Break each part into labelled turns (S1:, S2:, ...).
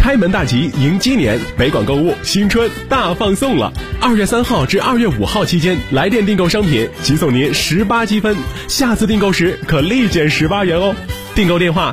S1: 开门大吉迎鸡年，北广购物新春大放送了。2月3号至2月5号期间，来电订购商品即送您18积分，下次订购时可立减18元哦。订购电话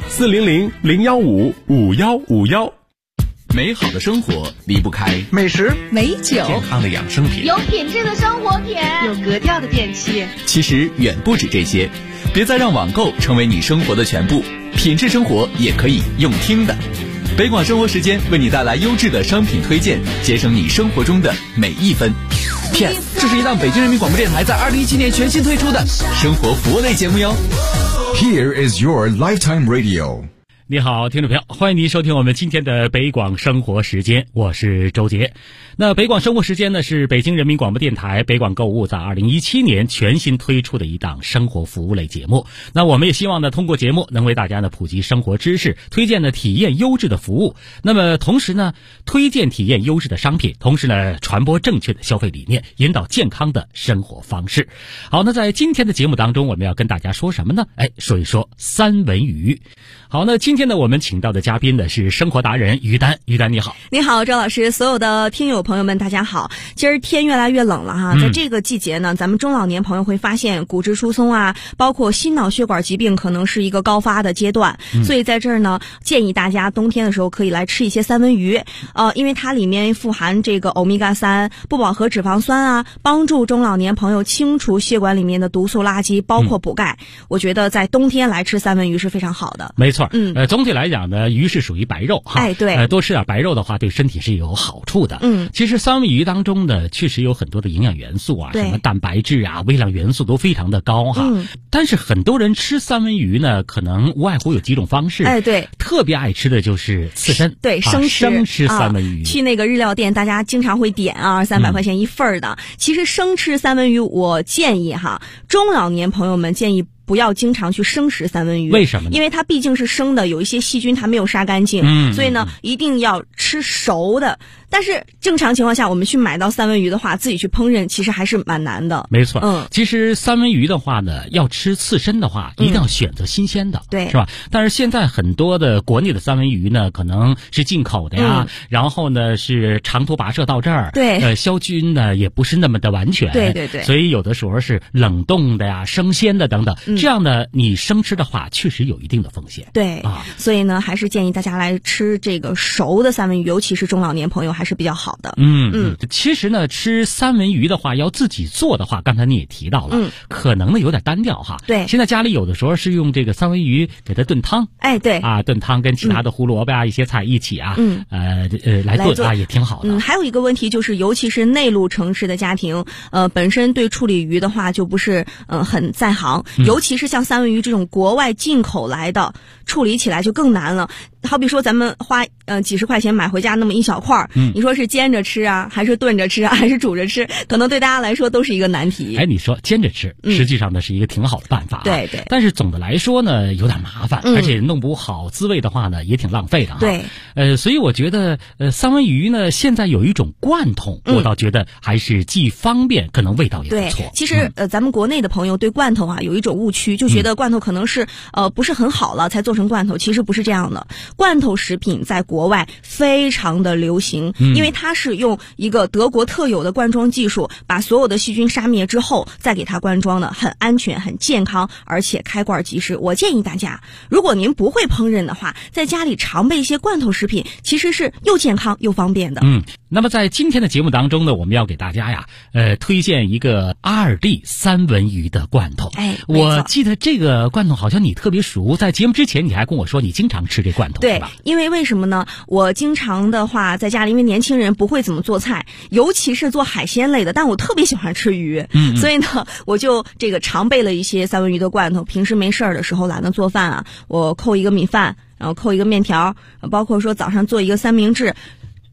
S1: 400-015-5151。
S2: 美好的生活离不开
S3: 美食、
S4: 美酒、
S2: 健康的养生品，
S5: 有品质的生活品，
S4: 有格调的电器。
S2: 其实远不止这些，别再让网购成为你生活的全部，品质生活也可以用听的。北广生活时间为你带来优质的商品推荐，节省你生活中的每一分。PS， 这是一档北京人民广播电台在2017年全新推出的生活服务类节目哟。
S6: Here is your lifetime radio。
S7: 你好，听众朋友，欢迎您收听我们今天的北广生活时间，我是周杰。那北广生活时间呢，是北京人民广播电台北广购物在2017年全新推出的一档生活服务类节目。那我们也希望呢，通过节目能为大家呢普及生活知识，推荐呢体验优质的服务，那么同时呢推荐体验优质的商品，同时呢传播正确的消费理念，引导健康的生活方式。好，那在今天的节目当中，我们要跟大家说什么呢？说一说三文鱼。好，那今天呢我们请到的嘉宾呢是生活达人于丹。于丹你好。
S4: 你好，周老师，所有的听友朋友们大家好。今儿天越来越冷了哈，在这个季节呢，咱们中老年朋友会发现骨质疏松啊，包括心脑血管疾病可能是一个高发的阶段，所以在这儿呢建议大家冬天的时候可以来吃一些三文鱼，因为它里面富含这个欧米伽3不饱和脂肪酸啊，帮助中老年朋友清除血管里面的毒素垃圾，包括补钙。我觉得在冬天来吃三文鱼是非常好的。
S7: 没错，总体来讲呢，鱼是属于白肉哈，
S4: 对，
S7: 多吃点白肉的话，对身体是有好处的。其实三文鱼当中呢，确实有很多的营养元素啊，什么蛋白质啊、微量元素都非常的高哈。但是很多人吃三文鱼呢，可能无外乎有几种方式。
S4: 对，
S7: 特别爱吃的就是刺身，
S4: 对，生
S7: 吃三文鱼。
S4: 去那个日料店，大家经常会点200-300块钱一份的。其实生吃三文鱼，我建议哈，中老年朋友们建议不要经常去生食三文鱼。
S7: 为什么呢？
S4: 因为它毕竟是生的，有一些细菌它没有杀干净，所以呢一定要吃熟的。但是正常情况下，我们去买到三文鱼的话，自己去烹饪其实还是蛮难的。
S7: 没错，其实三文鱼的话呢，要吃刺身的话，一定要选择新鲜的，
S4: 对，
S7: 是吧？但是现在很多的国内的三文鱼呢，可能是进口的呀，然后呢是长途跋涉到这儿，
S4: 对，
S7: 消菌呢也不是那么的完全，
S4: 对，
S7: 所以有的时候是冷冻的呀、生鲜的等等，这样呢你生吃的话，确实有一定的风险。
S4: 对所以呢，还是建议大家来吃这个熟的三文鱼，尤其是中老年朋友还是比较好的。
S7: 其实呢，吃三文鱼的话，要自己做的话，刚才你也提到了，可能呢有点单调哈。
S4: 对，
S7: 现在家里有的时候是用这个三文鱼给它炖汤。
S4: 对
S7: 炖汤跟其他的胡萝卜啊、一些菜一起来炖啊，也挺好的。
S4: 还有一个问题就是，尤其是内陆城市的家庭，本身对处理鱼的话就不是很在行，尤其是像三文鱼这种国外进口来的，处理起来就更难了。好比说咱们花几十块钱买回家那么一小块，你说是煎着吃啊，还是炖着吃啊，还是煮着吃，可能对大家来说都是一个难题。
S7: 你说煎着吃，实际上呢是一个挺好的办法。
S4: 对，
S7: 但是总的来说呢，有点麻烦，而且弄不好滋味的话呢，也挺浪费的哈。
S4: 对，
S7: 所以我觉得三文鱼呢，现在有一种罐头，我倒觉得还是既方便，可能味道也不错。
S4: 对，其实咱们国内的朋友对罐头有一种误区，就觉得罐头可能是不是很好了才做成罐头，其实不是这样的。罐头食品在国外非常的流行，因为它是用一个德国特有的灌装技术，把所有的细菌杀灭之后再给它灌装的，很安全、很健康，而且开罐即食。我建议大家，如果您不会烹饪的话，在家里常备一些罐头食品，其实是又健康又方便的。
S7: 那么在今天的节目当中呢，我们要给大家推荐一个2D 三文鱼的罐头。我记得这个罐头好像你特别熟，在节目之前你还跟我说你经常吃这罐头。
S4: 对，因为什么呢？我经常的话在家里，因为年轻人不会怎么做菜，尤其是做海鲜类的，但我特别喜欢吃鱼，所以呢我就这个常备了一些三文鱼的罐头。平时没事的时候懒得做饭我扣一个米饭，然后扣一个面条，包括说早上做一个三明治，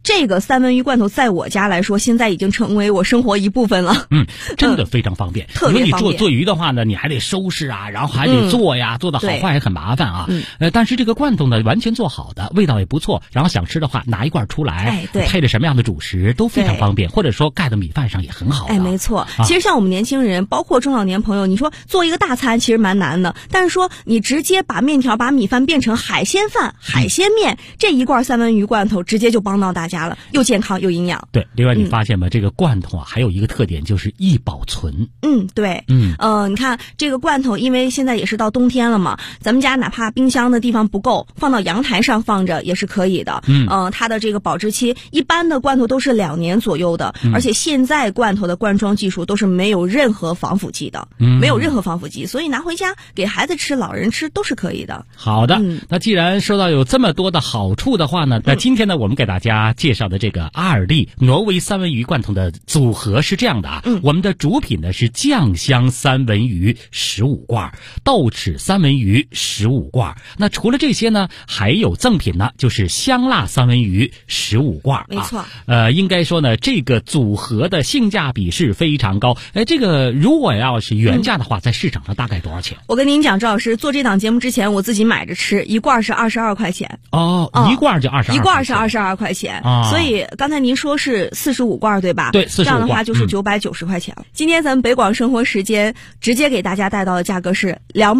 S4: 这个三文鱼罐头在我家来说，现在已经成为我生活一部分了。
S7: 真的非常方便。
S4: 特别方便。
S7: 因为你做鱼的话呢，你还得收拾啊，然后还得做呀，做的好坏也很麻烦啊。但是这个罐头呢，完全做好的，味道也不错。然后想吃的话，拿一罐出来，配着什么样的主食都非常方便，或者说盖到米饭上也很好的。
S4: 没错。其实像我们年轻人，包括中老年朋友，你说做一个大餐其实蛮难的，但是说你直接把面条、把米饭变成海鲜饭、海鲜面，这一罐三文鱼罐头直接就帮到大家了，又健康又营养。
S7: 对，另外你发现吗？这个罐头啊，还有一个特点就是易保存。
S4: 对。你看这个罐头，因为现在也是到冬天了嘛，咱们家哪怕冰箱的地方不够，放到阳台上放着也是可以的。它的这个保质期，一般的罐头都是2年左右的，而且现在罐头的灌装技术都是没有任何防腐剂的，没有任何防腐剂，所以拿回家给孩子吃、老人吃都是可以的。
S7: 好的，那既然说到有这么多的好处的话呢，那今天呢，我们给大家介绍的这个阿尔利挪威三文鱼罐头的组合是这样的啊。我们的主品呢是酱香三文鱼15罐，豆豉三文鱼15罐。那除了这些呢，还有赠品呢，就是香辣三文鱼15罐。
S4: 没错。
S7: 应该说呢，这个组合的性价比是非常高。这个如果要是原价的话，在市场上大概多少钱？
S4: 我跟您讲，周老师做这档节目之前，我自己买着吃，一罐是22块钱。
S7: 一罐就22，
S4: 一罐是22块钱。所以刚才您说是45罐对吧？
S7: 对，45罐。
S4: 这样的话就是990块钱。今天咱们北广生活时间直接给大家带到的价格是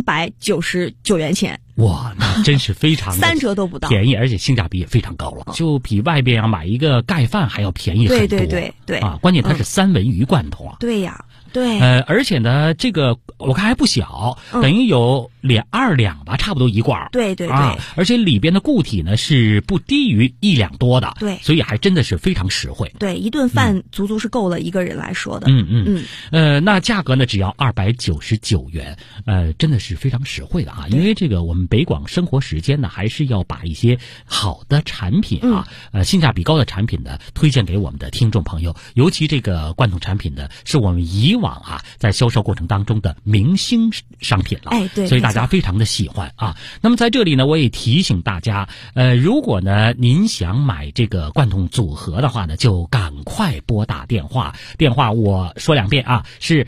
S4: 299元钱。
S7: 哇，那真是非常
S4: 3折都不到，
S7: 便宜，而且性价比也非常高了，就比外边买一个盖饭还要便宜很多。
S4: 对
S7: 啊，关键它是三文鱼罐头啊。
S4: 对呀。对，
S7: 而且呢，这个我看还不小，等于有2两吧，差不多一罐。
S4: 对，
S7: 而且里边的固体呢是不低于1两多的。
S4: 对，
S7: 所以还真的是非常实惠。
S4: 对，一顿饭足足是够了一个人来说的。
S7: 那价格呢只要299元，真的是非常实惠的啊。因为这个我们北广生活时间呢，还是要把一些好的产品啊，性价比高的产品呢，推荐给我们的听众朋友。尤其这个罐头产品呢，是我们以往在销售过程当中的明星商品了。
S4: 对，
S7: 所以大家非常的喜欢啊。那么在这里呢，我也提醒大家，如果呢您想买这个罐头组合的话呢，就赶快拨打电话我说2遍啊，是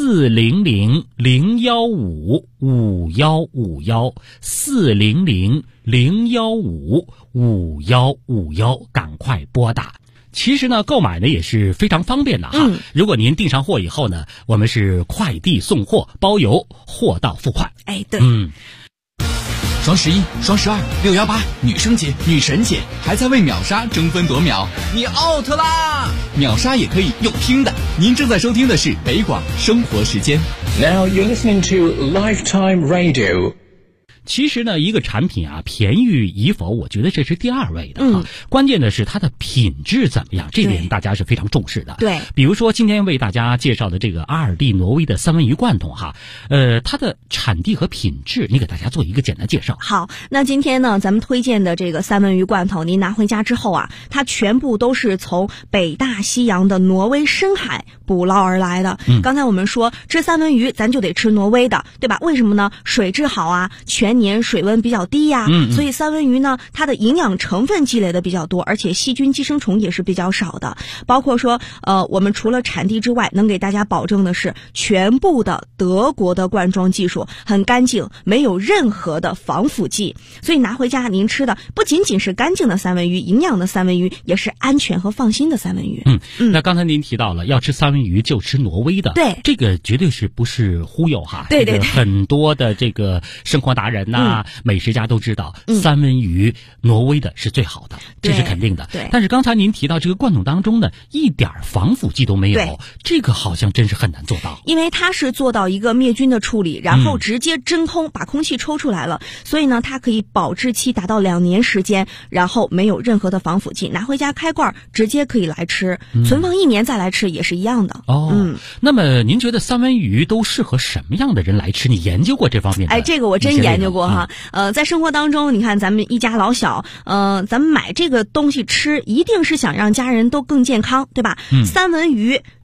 S7: 400-015-5151，400-015-5151，赶快拨打。其实呢，购买呢也是非常方便的哈。如果您订上货以后呢，我们是快递送货，包邮，货到付款。
S4: 对。
S2: 双11、双12、618，女生节、女神节，还在为秒杀争分夺秒，你 out 啦！秒杀也可以用听的。您正在收听的是北广生活时间。
S3: Now you're listening to Lifetime Radio。
S7: 其实呢，一个产品啊，便宜与否，我觉得这是第2位的啊。关键的是它的品质怎么样，这点大家是非常重视的。
S4: 对，
S7: 比如说今天为大家介绍的这个阿尔利挪威的三文鱼罐头哈，它的产地和品质，你给大家做一个简单介绍。
S4: 好，那今天呢，咱们推荐的这个三文鱼罐头，您拿回家之后啊，它全部都是从北大西洋的挪威深海捕捞而来的。刚才我们说吃三文鱼，咱就得吃挪威的，对吧？为什么呢？水质好啊，全年水温比较低呀，所以三文鱼呢，它的营养成分积累的比较多，而且细菌寄生虫也是比较少的。包括说我们除了产地之外，能给大家保证的是全部的德国的灌装技术，很干净，没有任何的防腐剂，所以拿回家您吃的不仅仅是干净的三文鱼，营养的三文鱼，也是安全和放心的三文鱼。
S7: 那刚才您提到了要吃三文鱼就吃挪威的，
S4: 对，
S7: 这个绝对是不是忽悠哈？
S4: 对，
S7: 很多的这个生活达人美食家都知道，三文鱼挪威的是最好的，这是肯定的。
S4: 对。
S7: 但是刚才您提到这个罐头当中呢，一点防腐剂都没有，这个好像真是很难做到。
S4: 因为它是做到一个灭菌的处理，然后直接真空把空气抽出来了，所以呢，它可以保质期达到2年时间，然后没有任何的防腐剂，拿回家开罐直接可以来吃，存放1年再来吃也是一样的。
S7: 那么您觉得三文鱼都适合什么样的人来吃？你研究过这方面的？
S4: 这个我真研究过哈。在生活当中，你看咱们一家老小，咱们买这个东西吃，一定是想让家人都更健康，对吧？三文鱼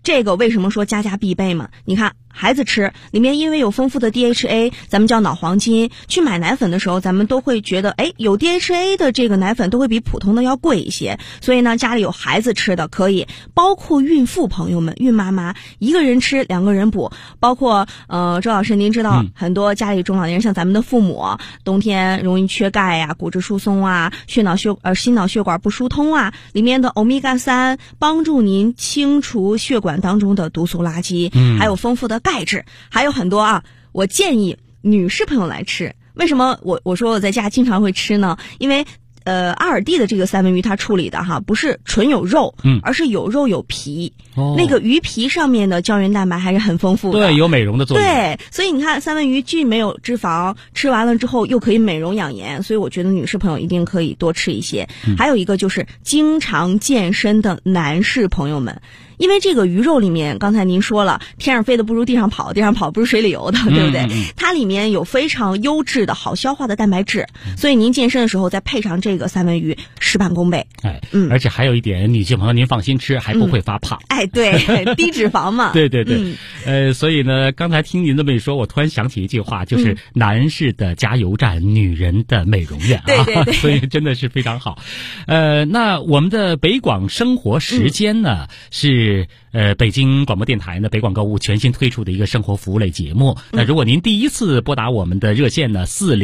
S4: 这个为什么说家家必备嘛？你看孩子吃里面因为有丰富的 DHA， 咱们叫脑黄金，去买奶粉的时候咱们都会觉得有 DHA 的这个奶粉都会比普通的要贵一些，所以呢家里有孩子吃的可以，包括孕妇朋友们，孕妈妈一个人吃2个人补，包括周老师您知道很多家里中老年人像咱们的父母冬天容易缺钙啊，骨质疏松啊，心脑血管不疏通啊，里面的欧米伽3帮助您清除血管当中的毒素垃圾，还有丰富的钙质，还有很多啊，我建议女士朋友来吃。为什么我说我在家经常会吃呢？因为阿尔蒂的这个三文鱼它处理的不是纯有肉，而是有肉有皮，那个鱼皮上面的胶原蛋白还是很丰富的，
S7: 对，有美容的作用。
S4: 对，所以你看三文鱼既没有脂肪，吃完了之后又可以美容养颜，所以我觉得女士朋友一定可以多吃一些。还有一个就是经常健身的男士朋友们，因为这个鱼肉里面，刚才您说了，天上飞的不如地上跑，地上跑不如水里游的，对不对？它里面有非常优质的好消化的蛋白质，所以您健身的时候再配上这个三文鱼，事半功倍。
S7: 而且还有一点，女性朋友您放心吃，还不会发胖。
S4: 对，低脂肪嘛。
S7: 对，所以呢，刚才听您这么一说，我突然想起一句话，就是男士的加油站，女人的美容院啊。
S4: 对，
S7: 所以真的是非常好。那我们的北广生活时间呢，是北京广播电台呢北广购物全新推出的一个生活服务类节目。那如果您第一次拨打我们的热线呢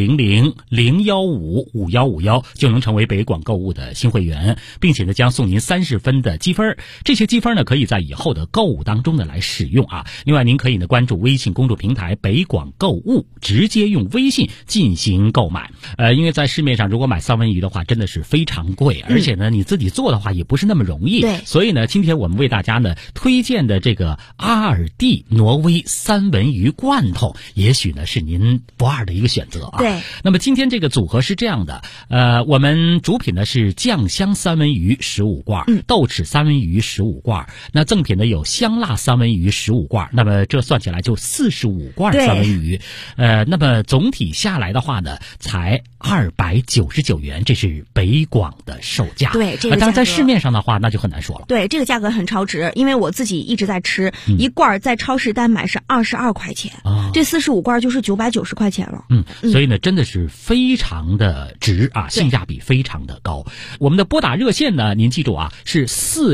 S7: 400-015-5151，就能成为北广购物的新会员，并且呢将送您30分的积分。这些积分呢可以在以后的购物当中呢来使用啊。另外您可以呢关注微信公众平台北广购物，直接用微信进行购买。因为在市面上如果买三文鱼的话真的是非常贵，而且呢你自己做的话也不是那么容易。
S4: 对，
S7: 所以呢今天我们为大家呢推荐的这个阿尔蒂挪威三文鱼罐头，也许呢是您不二的一个选择啊。
S4: 对，
S7: 那么今天这个组合是这样的，我们主品呢是酱香三文鱼15罐，豆豉三文鱼15罐，那赠品呢有香辣三文鱼15罐，那么这算起来就45罐三文鱼。那么总体下来的话呢，才299元，这是北广的售价。
S4: 对，这个
S7: 当然在市面上的话那就很难说了。
S4: 对，这个价格很超值，因为我自己一直在吃，一罐在超市单买是22块钱，这45罐就是990块钱了。
S7: 所以呢真的是非常的值啊，性价比非常的高。我们的拨打热线呢，您记住啊，是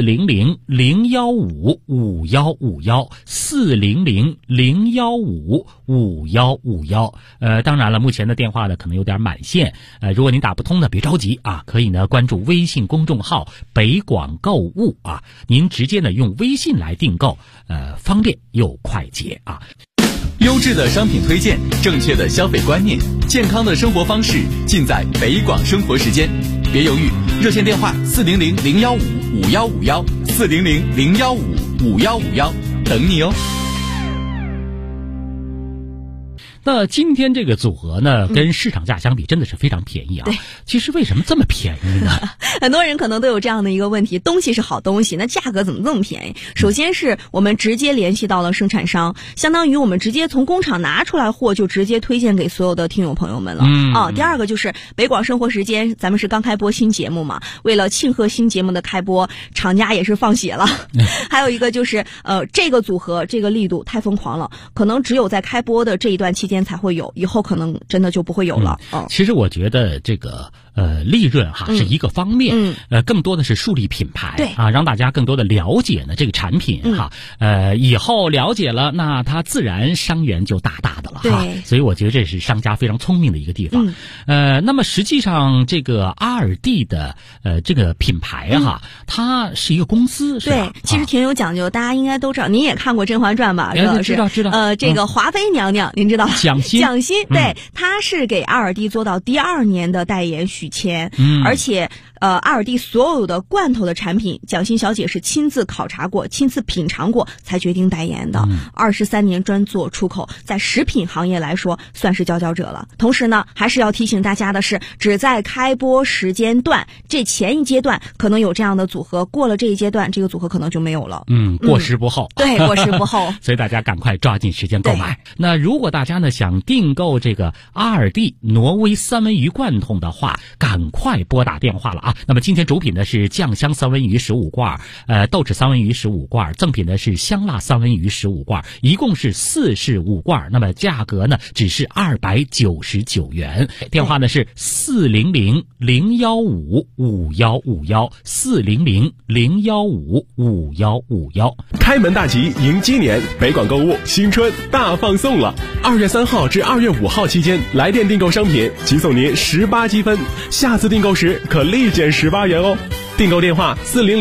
S7: 400-015-5151，400-015-5151。当然了，目前的电话呢可能有点满线，如果您打不通呢别着急啊，可以呢关注微信公众号北广购物啊，您直接呢用微信来订购，方便又快捷啊。
S2: 优质的商品推荐，正确的消费观念，健康的生活方式，尽在北广生活时间。别犹豫，热线电话400-015-5151，400-015-5151，等你哦。
S7: 那今天这个组合呢，跟市场价相比真的是非常便宜啊。其实为什么这么便宜呢？
S4: 很多人可能都有这样的一个问题，东西是好东西，那价格怎么这么便宜？首先是我们直接联系到了生产商，相当于我们直接从工厂拿出来货就直接推荐给所有的听友朋友们了。第二个就是北广生活时间，咱们是刚开播新节目嘛，为了庆贺新节目的开播，厂家也是放血了。还有一个就是这个组合这个力度太疯狂了，可能只有在开播的这一段期间才会有，以后可能真的就不会有了。
S7: 其实我觉得这个利润是一个方面，更多的是树立品牌，
S4: 对
S7: 啊，让大家更多的了解呢这个产品以后了解了，那它自然商源就大大的了哈。所以我觉得这是商家非常聪明的一个地方。那么实际上这个阿尔蒂的这个品牌它是一个公司，是吧？
S4: 对，其实挺有讲究，大家应该都知道，您也看过《甄嬛传》吧？
S7: 知道。
S4: 这个华妃娘娘，您知道？
S7: 蒋欣，
S4: 对，她是给阿尔蒂做到第2年的代言许签，而且阿尔蒂所有的罐头的产品，蒋欣小姐是亲自考察过、亲自品尝过才决定代言的。23年专做出口，在食品行业来说算是佼佼者了。同时呢，还是要提醒大家的是，只在开播时间段，这前一阶段可能有这样的组合，过了这一阶段，这个组合可能就没有了。
S7: 过时不候。
S4: 对，过时不候。
S7: 所以大家赶快抓紧时间购买。那如果大家呢呢想订购这个2D 挪威三文鱼罐头的话，赶快拨打电话了啊！那么今天主品呢是酱香三文鱼15罐，豆豉三文鱼15罐，赠品呢是香辣三文鱼15罐，一共是45罐，那么价格呢只是299元。电话呢是400-015-5151，400-015-5151。
S1: 开门大吉迎鸡年，北广购物新春大放送了！2月3号至2月5号期间，来电订购商品即送您18积分，下次订购时可立减18元哦。订购电话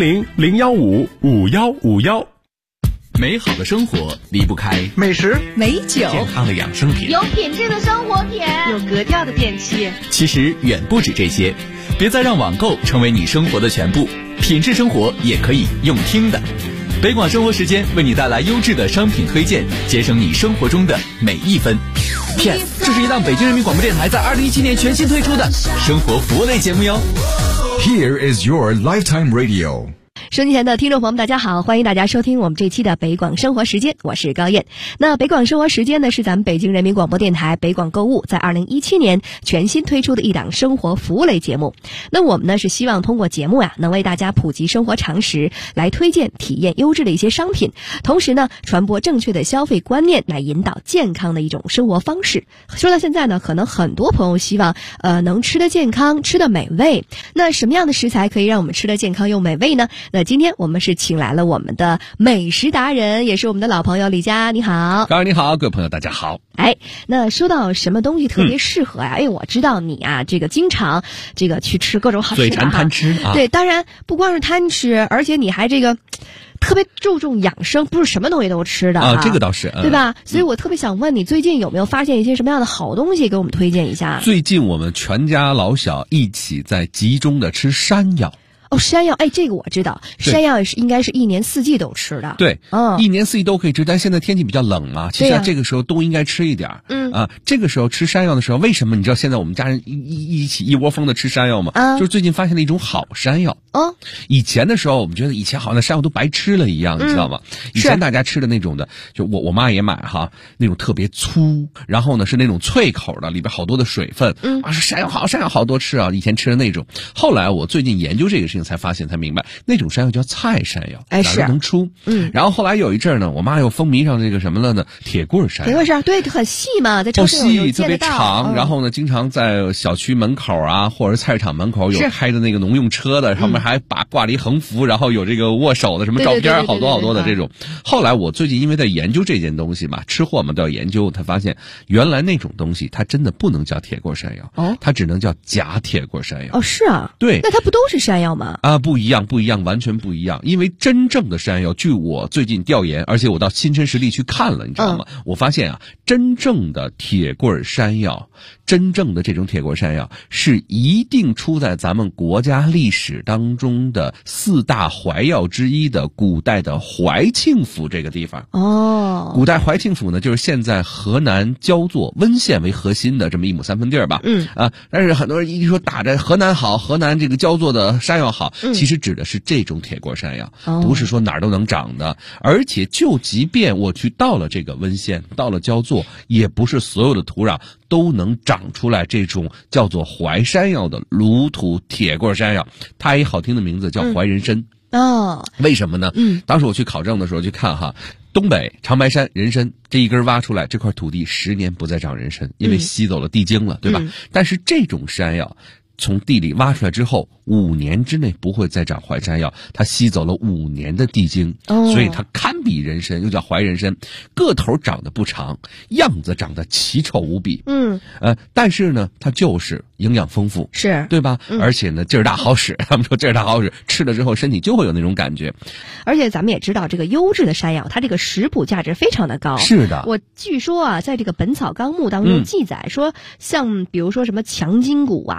S1: 400-015-5151。
S2: 美好的生活离不开
S5: 美食、
S8: 美酒、
S2: 健康的养生品，
S8: 有品质的生活品，
S5: 有格调的电器。
S2: 其实远不止这些，别再让网购成为你生活的全部，品质生活也可以用听的。北广生活时间为你带来优质的商品推荐，节省你生活中的每一分。片，这是一档北京人民广播电台在2017年全新推出的生活服务类节目哟。
S6: Here is your lifetime radio.
S8: 收听前的听众朋友们，大家好，欢迎大家收听我们这期的北广生活时间，我是高燕。那北广生活时间呢，是咱们北京人民广播电台北广购物在2017年全新推出的一档生活服务类节目。那我们呢是希望通过节目能为大家普及生活常识，来推荐体验优质的一些商品，同时呢传播正确的消费观念，来引导健康的一种生活方式。说到现在呢，可能很多朋友希望能吃得健康，吃得美味。那什么样的食材可以让我们吃得健康又美味呢？那今天我们是请来了我们的美食达人，也是我们的老朋友李佳，你好。
S9: 高你好，各位朋友大家好。
S8: 那说到什么东西特别适合呀？我知道你啊，这个经常这个去吃各种好吃的，
S9: 嘴馋贪吃啊。
S8: 对，当然不光是贪吃，而且你还这个特别注重养生，不是什么东西都吃的
S9: 啊，这个倒是，
S8: 对吧？所以我特别想问你，最近有没有发现一些什么样的好东西，给我们推荐一下？
S9: 最近我们全家老小一起在集中的吃山药。
S8: 山药，这个我知道，山药是应该是一年四季都吃的。
S9: 对，一年四季都可以吃，但现在天气比较冷嘛，其实这个时候都应该吃一点。这个时候吃山药的时候，为什么你知道现在我们家人一起一窝蜂的吃山药吗？就是最近发现了一种好山药。以前的时候我们觉得以前好像山药都白吃了一样，你知道吗？以前大家吃的那种的，就我妈也买哈，那种特别粗，然后呢是那种脆口的，里边好多的水分。是山药好多吃啊，以前吃的那种。后来我最近研究这个事情才明白，那种山药叫菜山药，哪都能出。然后后来有一阵呢，我妈又风靡上这个什么了呢？铁棍山药。铁棍山，
S8: 对，很细嘛，在超市有
S9: 细，特别长。然后呢，经常在小区门口啊，或者菜市场门口有开的那个农用车的，上面还挂了一横幅，然后有这个握手的什么照片，好多的这种。后来我最近因为在研究这件东西嘛，吃货嘛都要研究，才发现原来那种东西它真的不能叫铁棍山药，它只能叫假铁棍山药。
S8: 是啊，
S9: 对，
S8: 那它不都是山药吗？
S9: 不一样，完全不一样。因为真正的山药，据我最近调研，而且我到亲身实地去看了，你知道吗？我发现啊，真正的铁棍山药，真正的这种铁棍山药是一定出在咱们国家历史当中的4大怀药之一的古代的怀庆府这个地方。古代怀庆府呢，就是现在河南焦作温县为核心的这么1亩3分地儿吧。但是很多人一说打着河南好，河南这个焦作的山药好，其实指的是这种铁棍山药，不是说哪儿都能长的。而且就即便我去到了这个温县，到了焦作，也不是所有的土壤都能长出来这种叫做怀山药的卤土铁棍山药。它一好听的名字叫怀人参。为什么呢？当时我去考证的时候去看哈，东北长白山人参这一根挖出来，这块土地10年不再长人参，因为吸走了地精了，对吧？但是这种山药从地里挖出来之后，5年之内不会再长怀山药，它吸走了5年的地精，所以它堪比人参，又叫怀人参。个头长得不长，样子长得奇丑无比。但是呢，它就是营养丰富，
S8: 是
S9: 对吧？而且呢，劲儿大好使。他们说劲儿大好使，吃了之后身体就会有那种感觉。
S8: 而且咱们也知道，这个优质的山药，它这个食补价值非常的高。
S9: 是的，
S8: 我据说啊，在这个《本草纲目》当中记载说，像比如说什么强筋骨啊、健脾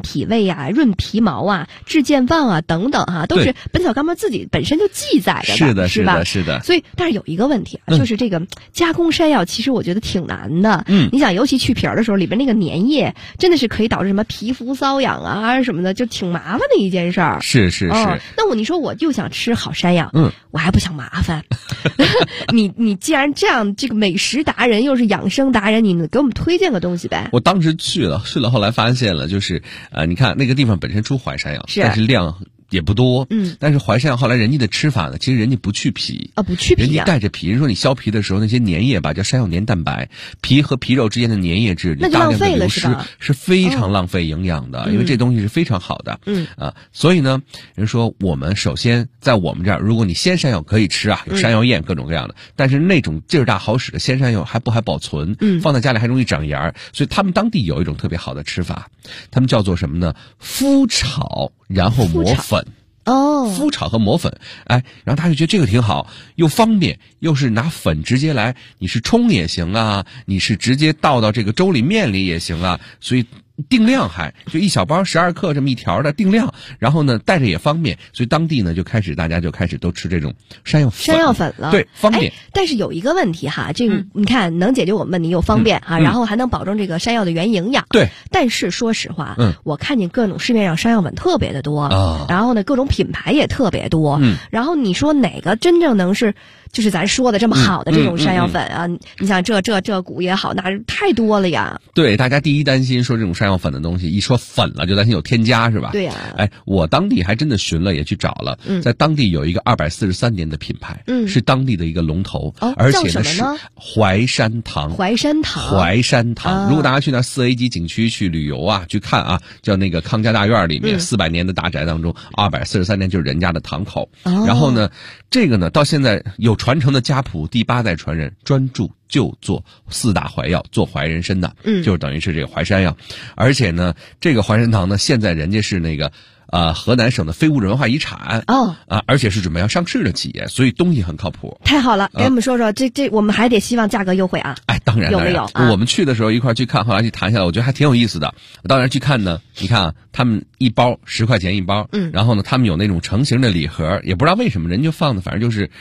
S8: 脾胃啊、润皮毛啊、治健忘啊等等都是《本草纲目》自己本身就记载着的，
S9: 是
S8: 吧？
S9: 是的。
S8: 所以，但是有一个问题就是这个加工山药，其实我觉得挺难的。你想，尤其去皮儿的时候，里边那个粘液真的是可以导致什么皮肤瘙痒啊什么的，就挺麻烦的一件事儿。
S9: 是。
S8: 那你说我就想吃好山药，我还不想麻烦。你既然这样，这个美食达人又是养生达人，你给我们推荐个东西呗？
S9: 我当时去了，后来发现了，就是你看那个地方本身出淮山药，但是量也不多，但是淮山药后来人家的吃法呢，其实人家不去皮
S8: 不去皮，
S9: 人家带着皮。人说你削皮的时候，那些粘液吧，叫山药粘蛋白，皮和皮肉之间的粘液质，你大量的流失是非常浪费营养的，因为这东西是非常好的，所以呢，人说我们首先在我们这儿，如果你鲜山药可以吃有山药宴各种各样的，但是那种劲儿大好使的鲜山药还不好保存，放在家里还容易长芽，所以他们当地有一种特别好的吃法，他们叫做什么呢？麸炒然后磨粉。麸炒和磨粉，然后他就觉得这个挺好，又方便，又是拿粉直接来，你是冲也行啊，你是直接倒到这个粥里面里也行啊，所以定量就一小包12克这么一条的定量，然后呢带着也方便，所以当地呢大家就开始都吃这种山药粉
S8: 了，
S9: 对，方便。
S8: 但是有一个问题这个你看能解决我们问题又方便然后还能保证这个山药的原营养。
S9: 对，
S8: 但是说实话，我看见各种市面上山药粉特别的多然后呢各种品牌也特别多然后你说哪个真正能是就是咱说的这么好的这种山药粉你想这股也好，那太多了呀。对，
S9: 大家第一担心说这种山药粉的东西，一说粉了就担心有添加是吧？
S8: 对呀。
S9: 我当地还真的寻了，也去找了，在当地有一个243年的品牌，是当地的一个龙头，而且呢是淮山堂。淮山堂，如果大家去那4A 级景区去旅游去看叫那个康家大院里面400年的大宅当中，243年就是人家的堂口。然后呢，这个呢到现在有传承的家谱，第8代传人专注就做4大淮药，做淮人参的，就是等于是这个淮山药。而且呢，这个淮山堂呢，现在人家是那个河南省的非物质文化遗产而且是准备要上市的企业，所以东西很靠谱。
S8: 太好了，给我们说说这我们还得希望价格优惠
S9: 当然
S8: 有没有
S9: 我们去的时候一块去看，后来去谈下来，我觉得还挺有意思的。当然去看呢，你看他们一包10块钱一包，然后呢他们有那种成型的礼盒，也不知道为什么人就放的，反正就是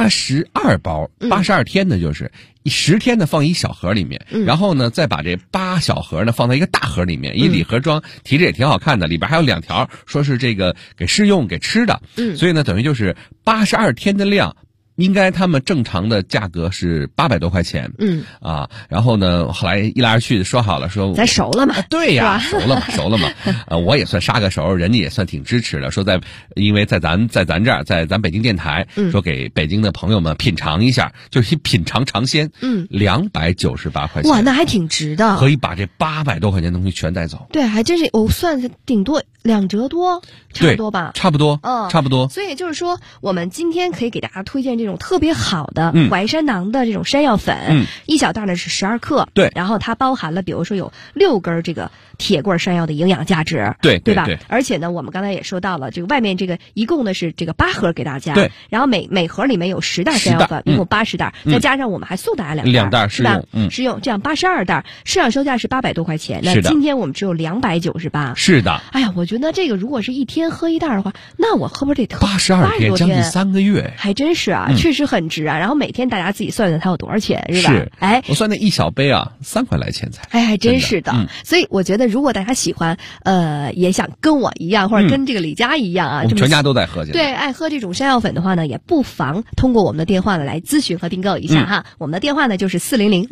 S9: 82包，82天的就是10天的放一小盒里面，然后呢再把这8小盒呢放在一个大盒里面，一礼盒装，提着也挺好看的，里边还有2条说是这个给试用给吃的，所以呢等于就是82天的量。应该他们正常的价格是800多块钱，然后呢，后来一来二去的说好了，说
S8: 咱熟了嘛，
S9: 对呀，熟了嘛，我也算杀个熟，人家也算挺支持的，说因为在咱这儿，在咱北京电台，说给北京的朋友们品尝一下，就是品尝尝鲜，298块钱，
S8: 哇，那还挺值的，
S9: 可以把这800多块钱的东西全带走，
S8: 对，还真是，我算是顶多2折多，差不多吧，
S9: 差不多，差不多。
S8: 所以就是说，我们今天可以给大家推荐这种特别好的淮山堂的这种山药粉，一小袋呢是12克，
S9: 对，
S8: 然后它包含了比如说有6根这个铁棍山药的营养价值，
S9: 对
S8: 吧？而且呢，我们刚才也说到了，这个外面这个一共呢是这个8盒给大家，
S9: 对，
S8: 然后每盒里面有10袋山药粉，一共80袋，再加上我们还送大家2
S9: 袋试用，
S8: 试用，这样82袋，市场售价是800多块钱，那今天我们只有298，
S9: 是的。
S8: 哎呀，我觉得这个如果是一天喝1袋的话，那我喝不得
S9: 82天，将近3个月，
S8: 还真是确实很值然后每天大家自己算算它有多少钱，是吧？
S9: 是，我算那一小杯3块来钱才，
S8: 还真是的。所以我觉得，如果大家喜欢，也想跟我一样，或者跟这个李佳一样
S9: 我们全家都在喝，
S8: 对，爱喝这种山药粉的话呢，也不妨通过我们的电话呢来咨询和订购一下哈。我们的电话呢就是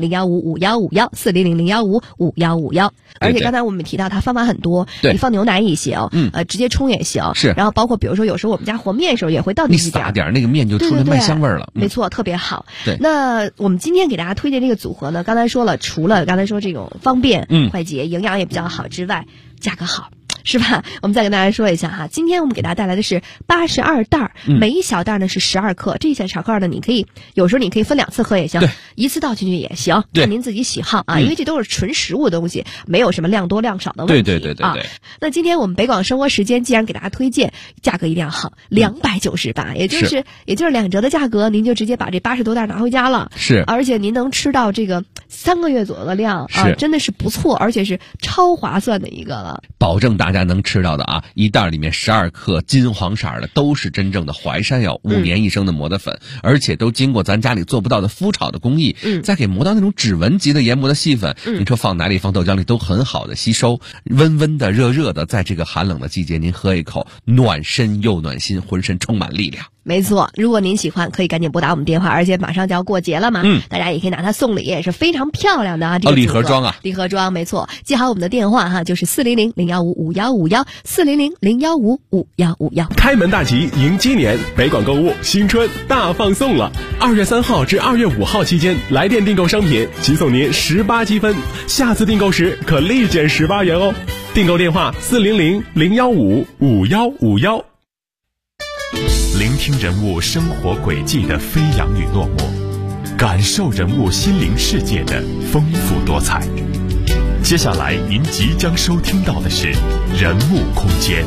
S8: 400-015-5151，400-015-5151。而且刚才我们提到它方法很多，你放牛奶也行，直接冲也行，
S9: 是。
S8: 然后包括比如说有时候我们家和面的时候也会倒进去
S9: 你撒点那个面就出来麦香味了，
S8: 没错，特别好。
S9: 对，
S8: 那我们今天给大家推荐这个组合呢，刚才说了，除了刚才说这种方便、快捷、营养也比较好之外，价格好。是吧？我们再跟大家说一下哈，今天我们给大家带来的是82袋，每一小袋呢是12克。这一小块呢，你可以有时候你可以分2次喝也行，一次倒进去也行，看您自己喜好因为这都是纯食物的东西，没有什么量多量少的问题。
S9: 对。
S8: 那今天我们北广生活时间既然给大家推荐，价格一定要好，298，也就是2折的价格，您就直接把这80多袋拿回家了。
S9: 是，
S8: 而且您能吃到这个3个月左右的量真的是不错，而且是超划算的一个了，
S9: 保证大大家能吃到的啊，一袋里面12克金黄色的都是真正的淮山药，5年1升的磨的粉，而且都经过咱家里做不到的麸炒的工艺，再给磨到那种指纹级的研磨的细粉，你说放奶里放豆浆里都很好的吸收，温温的热热的，在这个寒冷的季节您喝一口，暖身又暖心，浑身充满力量。
S8: 没错，如果您喜欢，可以赶紧拨打我们电话，而且马上就要过节了嘛，大家也可以拿它送礼，也是非常漂亮的啊。这个
S9: 礼盒装啊，
S8: 礼盒装，没错。记好我们的电话哈，就是400-015-5151，400-015-5151。
S1: 开门大吉迎鸡年，北广购物新春大放送了！2月3号至2月5号期间，来电订购商品即送您18积分，下次订购时可立减18元哦。订购电话400-015-5151。
S5: 聆听人物生活轨迹的飞扬与落寞，感受人物心灵世界的丰富多彩。接下来您即将收听到的是人物空间。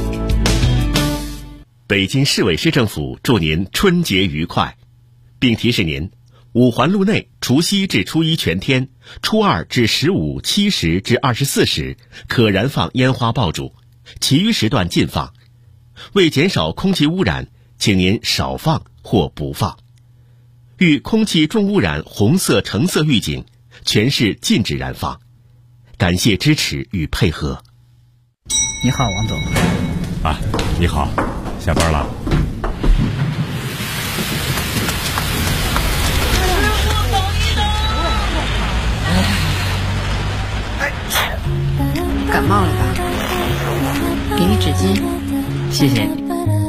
S10: 北京市委市政府祝您春节愉快，并提示您五环路内除夕至初一全天，初二至15、7时至24时可燃放烟花爆竹，其余时段禁放。为减少空气污染，请您少放或不放。遇空气重污染红色、橙色预警，全市禁止燃放。感谢支持与配合。
S11: 你好，王总。
S5: 啊，你好，下班了。
S12: 感冒了吧？给你纸巾。
S11: 谢谢你。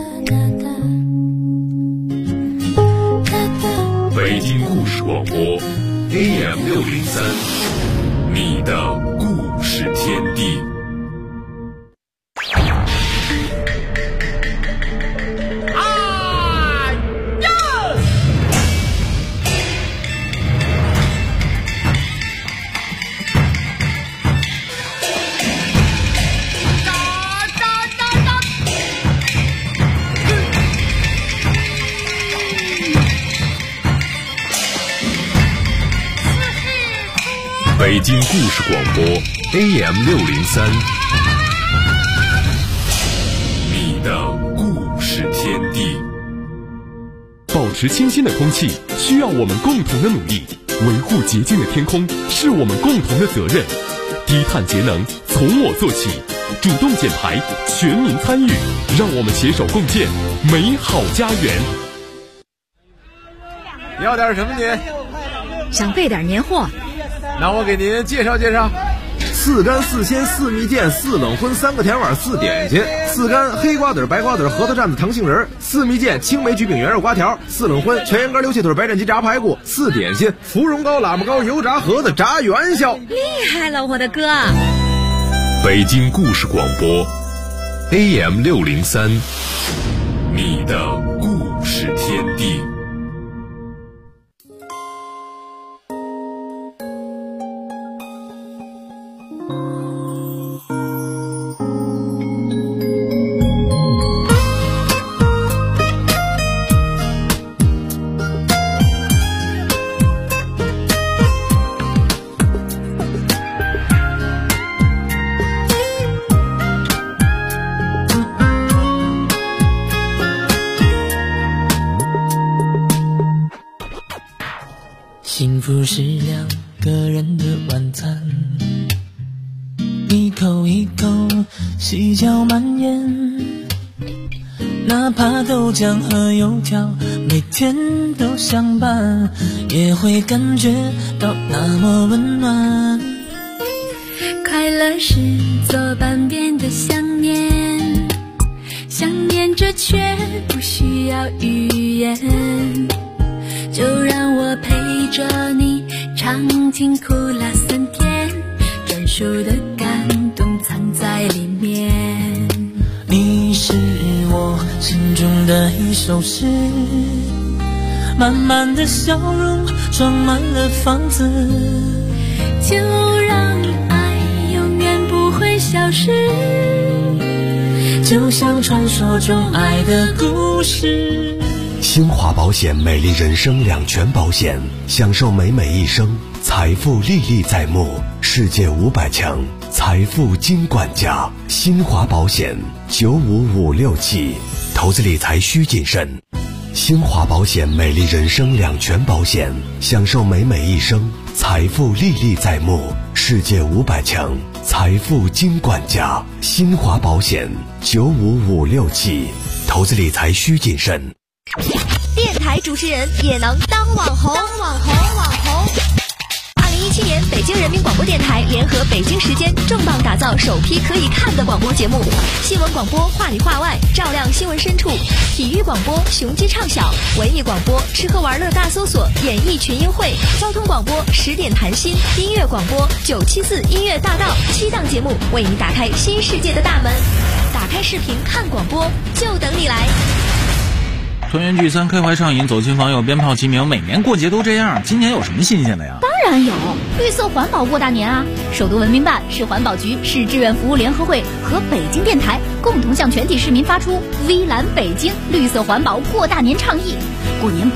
S5: 北京故事广播 AM603，你的故事天地。北京故事广播 AM603，你的故事天地。
S1: 保持清新的空气需要我们共同的努力，维护洁净的天空是我们共同的责任。低碳节能从我做起，主动减排，全民参与，让我们携手共建美好家园。
S13: 要点什么您？
S14: 想备点年货。
S13: 那我给您介绍介绍：4干4鲜4蜜饯4冷荤3个甜碗4点心，4干黑瓜子、白瓜子、核桃蘸子、糖杏仁，4蜜饯青梅焗饼圆肉瓜条，4冷荤全羊肝、溜切腿、白斩鸡、炸排骨，4点心芙蓉糕、喇嘛糕、油炸盒子、炸元宵。
S14: 厉害了，我的哥！
S5: 北京故事广播 AM603，你的故事天地。
S15: 幸福是两个人的晚餐，一口一口细嚼慢咽，哪怕豆浆和油条每天都相伴，也会感觉到那么温暖。
S16: 快乐是左半边的想念，想念着却不需要语言，就让我陪着你尝尽苦辣酸甜，专属的感动藏在里面。
S15: 你是我心中的一首诗，满满的笑容装满了房子，
S16: 就让爱永远不会消失，
S15: 就像传说中爱的故事。
S17: 新华保险美丽人生两全保险，享受美美一生，财富历历在目，世界500强，财富金管家。新华保险95567，投资理财需谨慎。新华保险美丽人生两全保险，享受美美一生，财富历历在目，世界500强，财富金管家。新华保险95567，投资理财需谨慎。
S18: 电台主持人也能当网红。2017年，北京人民广播电台联合北京时间重磅打造首批可以看的广播节目：新闻广播话里话外，照亮新闻深处；体育广播雄鸡唱晓；文艺广播吃喝玩乐大搜索，演艺群英会；交通广播10点谈心；音乐广播974音乐大道。7档节目为你打开新世界的大门。打开视频看广播，就等你来。
S19: 团圆聚餐，开怀畅饮，走亲访友，鞭炮齐鸣，每年过节都这样，今年有什么新鲜的呀？
S20: 当然有，绿色环保过大年啊！首都文明办、市环保局、市志愿服务联合会和北京电台共同向全体市民发出“微蓝北京绿色环保过大年倡议”。过年